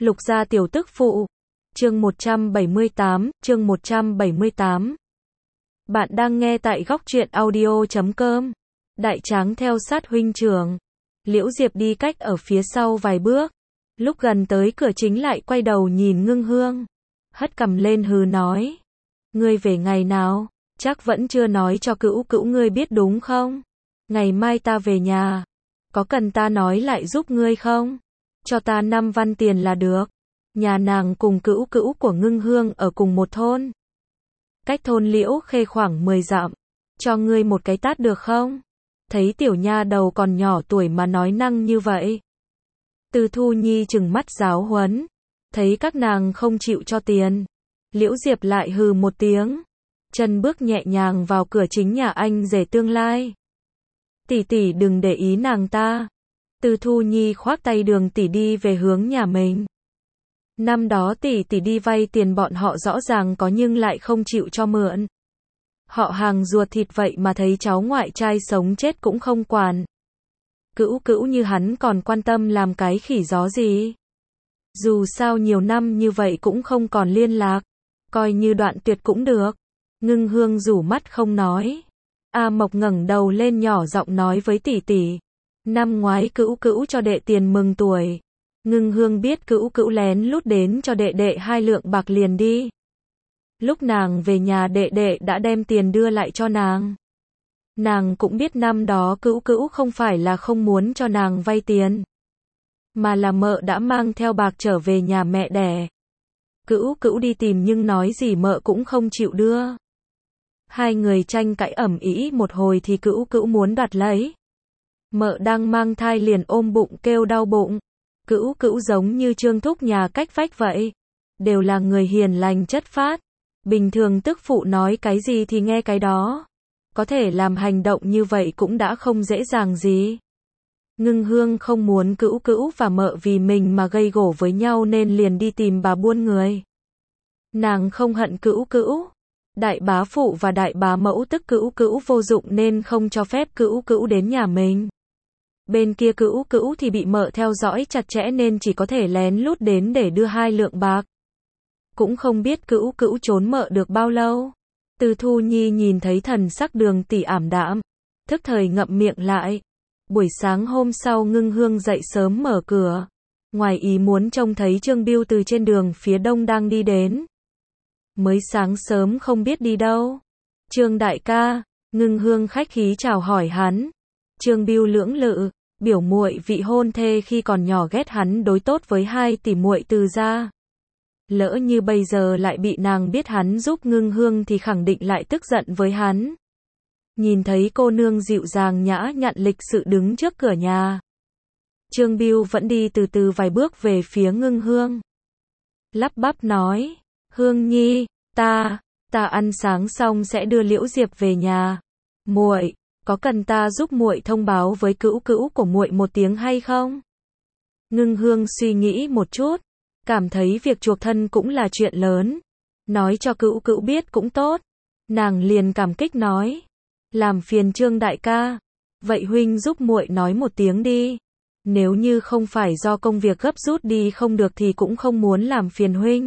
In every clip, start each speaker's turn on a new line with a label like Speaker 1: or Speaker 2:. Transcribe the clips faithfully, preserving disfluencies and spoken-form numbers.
Speaker 1: Lục gia tiểu tức phụ. Chương một trăm bảy mươi tám, chương một trăm bảy mươi tám. Bạn đang nghe tại góc truyện audio chấm com. Đại tráng theo sát huynh trưởng. Liễu Diệp đi cách ở phía sau vài bước. Lúc gần tới cửa chính lại quay đầu nhìn Ngưng Hương. Hất cằm lên hừ nói. Ngươi về ngày nào? Chắc vẫn chưa nói cho cữu cữu ngươi biết đúng không? Ngày mai ta về nhà. Có cần ta nói lại giúp ngươi không? Cho ta năm văn tiền là được. Nhà nàng cùng cữu cữu của Ngưng Hương ở cùng một thôn. Cách thôn Liễu Khê khoảng mười dặm. Cho ngươi một cái tát được không? Thấy tiểu nha đầu còn nhỏ tuổi mà nói năng như vậy. Từ Thu Nhi trừng mắt giáo huấn. Thấy các nàng không chịu cho tiền. Liễu Diệp lại hừ một tiếng. Chân bước nhẹ nhàng vào cửa chính nhà anh rể tương lai. Tỷ tỷ đừng để ý nàng ta. Từ Thu Nhi khoác tay Đường tỷ đi về hướng nhà mình. Năm đó tỷ tỷ đi vay tiền bọn họ rõ ràng có nhưng lại không chịu cho mượn. Họ hàng ruột thịt vậy mà thấy cháu ngoại trai sống chết cũng không quản. Cữu cữu như hắn còn quan tâm làm cái khỉ gió gì. Dù sao nhiều năm như vậy cũng không còn liên lạc. Coi như đoạn tuyệt cũng được. Ngưng Hương rủ mắt không nói. A Mộc ngẩng đầu lên nhỏ giọng nói với tỷ tỷ. Năm ngoái cữu cữu cho đệ tiền mừng tuổi. Ngưng Hương biết cữu cữu lén lút đến cho đệ đệ hai lượng bạc liền đi. Lúc nàng về nhà đệ đệ đã đem tiền đưa lại cho nàng. Nàng cũng biết năm đó cữu cữu không phải là không muốn cho nàng vay tiền. Mà là mợ đã mang theo bạc trở về nhà mẹ đẻ. Cữu cữu đi tìm nhưng nói gì mợ cũng không chịu đưa. Hai người tranh cãi ầm ĩ một hồi thì cữu cữu muốn đoạt lấy. Mợ đang mang thai liền ôm bụng kêu đau bụng. Cữu cữu giống như Trương thúc nhà cách vách vậy. Đều là người hiền lành chất phác. Bình thường tức phụ nói cái gì thì nghe cái đó. Có thể làm hành động như vậy cũng đã không dễ dàng gì. Ngưng Hương không muốn cữu cữu và mợ vì mình mà gây gổ với nhau nên liền đi tìm bà buôn người. Nàng không hận cữu cữu. Đại bá phụ và đại bá mẫu tức cữu cữu vô dụng nên không cho phép cữu cữu đến nhà mình. Bên kia cữu cữu thì bị mợ theo dõi chặt chẽ nên chỉ có thể lén lút đến để đưa hai lượng bạc. Cũng không biết cữu cữu trốn mợ được bao lâu. Từ Thu Nhi nhìn thấy thần sắc Đường tỷ ảm đạm. Thức thời ngậm miệng lại. Buổi sáng hôm sau Ngưng Hương dậy sớm mở cửa. Ngoài ý muốn trông thấy Trương Biêu từ trên đường phía đông đang đi đến. Mới sáng sớm không biết đi đâu. Trương đại ca. Ngưng Hương khách khí chào hỏi hắn. Trương Biêu lưỡng lự. Biểu muội vị hôn thê khi còn nhỏ ghét hắn đối tốt với hai tỷ muội Từ gia. Lỡ như bây giờ lại bị nàng biết hắn giúp Ngưng Hương thì khẳng định lại tức giận với hắn. Nhìn thấy cô nương dịu dàng nhã nhặn lịch sự đứng trước cửa nhà. Trương Biêu vẫn đi từ từ vài bước về phía Ngưng Hương. Lắp bắp nói, Hương Nhi, ta, ta ăn sáng xong sẽ đưa Liễu Diệp về nhà. Muội, có cần ta giúp muội thông báo với cữu cữu của muội một tiếng hay không? Ngưng Hương suy nghĩ một chút, cảm thấy việc chuộc thân cũng là chuyện lớn. Nói cho cữu cữu biết cũng tốt. Nàng liền cảm kích nói. Làm phiền Trương đại ca. Vậy huynh giúp muội nói một tiếng đi. Nếu như không phải do công việc gấp rút đi không được thì cũng không muốn làm phiền huynh.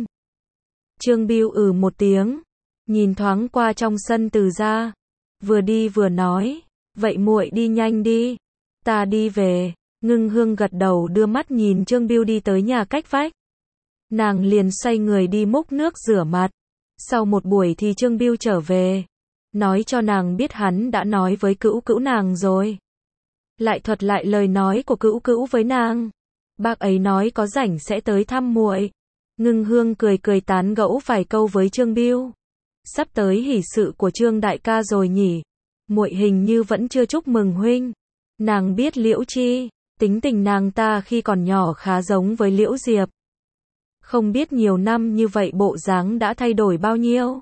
Speaker 1: Trương Biêu ừ một tiếng. Nhìn thoáng qua trong sân Từ gia. Vừa đi vừa nói. Vậy muội đi nhanh đi. Ta đi về. Ngưng Hương gật đầu đưa mắt nhìn Trương Biêu đi tới nhà cách vách. Nàng liền xoay người đi múc nước rửa mặt. Sau một buổi thì Trương Biêu trở về. Nói cho nàng biết hắn đã nói với cữu cữu nàng rồi. Lại thuật lại lời nói của cữu cữu với nàng. Bác ấy nói có rảnh sẽ tới thăm muội. Ngưng Hương cười cười tán gẫu vài câu với Trương Biêu. Sắp tới hỷ sự của Trương đại ca rồi nhỉ. Muội hình như vẫn chưa chúc mừng huynh. Nàng biết Liễu Chi. Tính tình nàng ta khi còn nhỏ khá giống với Liễu Diệp. Không biết nhiều năm như vậy bộ dáng đã thay đổi bao nhiêu.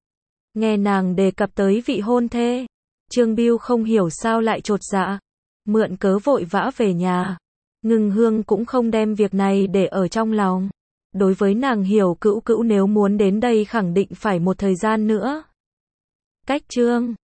Speaker 1: Nghe nàng đề cập tới vị hôn thê. Trương Biêu không hiểu sao lại chột dạ. Mượn cớ vội vã về nhà. Ngưng Hương cũng không đem việc này để ở trong lòng. Đối với nàng hiểu cữu cữu nếu muốn đến đây khẳng định phải một thời gian nữa. Cách chương